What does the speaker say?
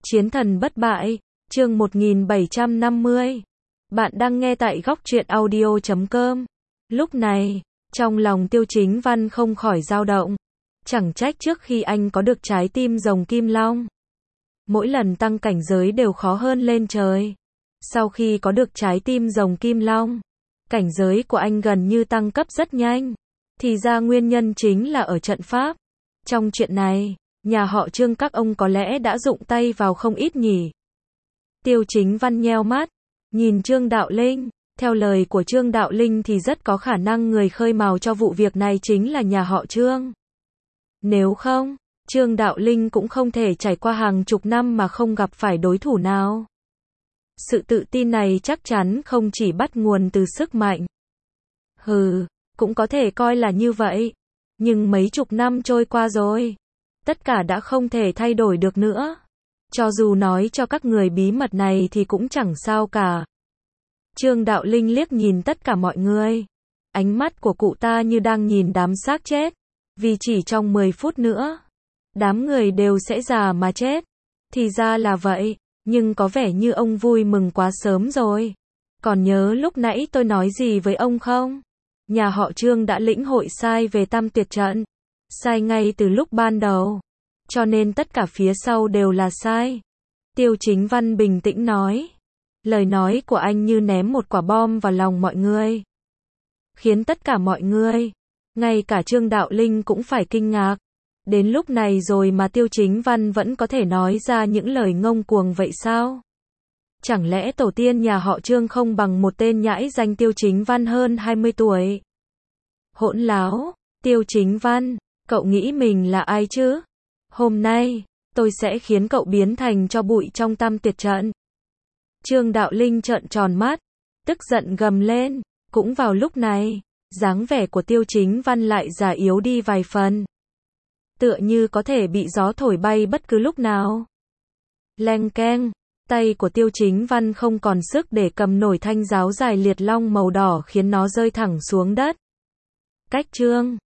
Chiến thần bất bại, chương 1750. Bạn đang nghe tại góc truyện audio.com. Lúc này, trong lòng Tiêu Chính Văn không khỏi dao động. Chẳng trách trước khi anh có được trái tim rồng kim long, mỗi lần tăng cảnh giới đều khó hơn lên trời. Sau khi có được trái tim rồng kim long, cảnh giới của anh gần như tăng cấp rất nhanh. Thì ra nguyên nhân chính là ở trận pháp. Trong chuyện này, nhà họ Trương các ông có lẽ đã dụng tay vào không ít nhỉ. Tiêu Chính Văn nheo mắt, nhìn Trương Đạo Linh. Theo lời của Trương Đạo Linh thì rất có khả năng người khơi mào cho vụ việc này chính là nhà họ Trương. Nếu không, Trương Đạo Linh cũng không thể trải qua hàng chục năm mà không gặp phải đối thủ nào. Sự tự tin này chắc chắn không chỉ bắt nguồn từ sức mạnh. Cũng có thể coi là như vậy. Nhưng mấy chục năm trôi qua rồi, tất cả đã không thể thay đổi được nữa. Cho dù nói cho các người bí mật này thì cũng chẳng sao cả. Trương Đạo Linh liếc nhìn tất cả mọi người. Ánh mắt của cụ ta như đang nhìn đám xác chết. Vì chỉ trong 10 phút nữa, đám người đều sẽ già mà chết. Thì ra là vậy, nhưng có vẻ như ông vui mừng quá sớm rồi. Còn nhớ lúc nãy tôi nói gì với ông không? Nhà họ Trương đã lĩnh hội sai về Tam Tuyệt Trận. Sai ngay từ lúc ban đầu. Cho nên tất cả phía sau đều là sai. Tiêu Chính Văn bình tĩnh nói. Lời nói của anh như ném một quả bom vào lòng mọi người. Khiến tất cả mọi người, ngay cả Trương Đạo Linh cũng phải kinh ngạc. Đến lúc này rồi mà Tiêu Chính Văn vẫn có thể nói ra những lời ngông cuồng vậy sao? Chẳng lẽ tổ tiên nhà họ Trương không bằng một tên nhãi danh Tiêu Chính Văn hơn 20 tuổi? Hỗn láo, Tiêu Chính Văn, cậu nghĩ mình là ai chứ? Hôm nay, tôi sẽ khiến cậu biến thành tro bụi trong Tam Tuyệt Trận. Trương Đạo Linh trợn tròn mắt, tức giận gầm lên. Cũng vào lúc này, dáng vẻ của Tiêu Chính Văn lại già yếu đi vài phần. Tựa như có thể bị gió thổi bay bất cứ lúc nào. Leng keng, tay của Tiêu Chính Văn không còn sức để cầm nổi thanh giáo dài liệt long màu đỏ khiến nó rơi thẳng xuống đất. Cách Trương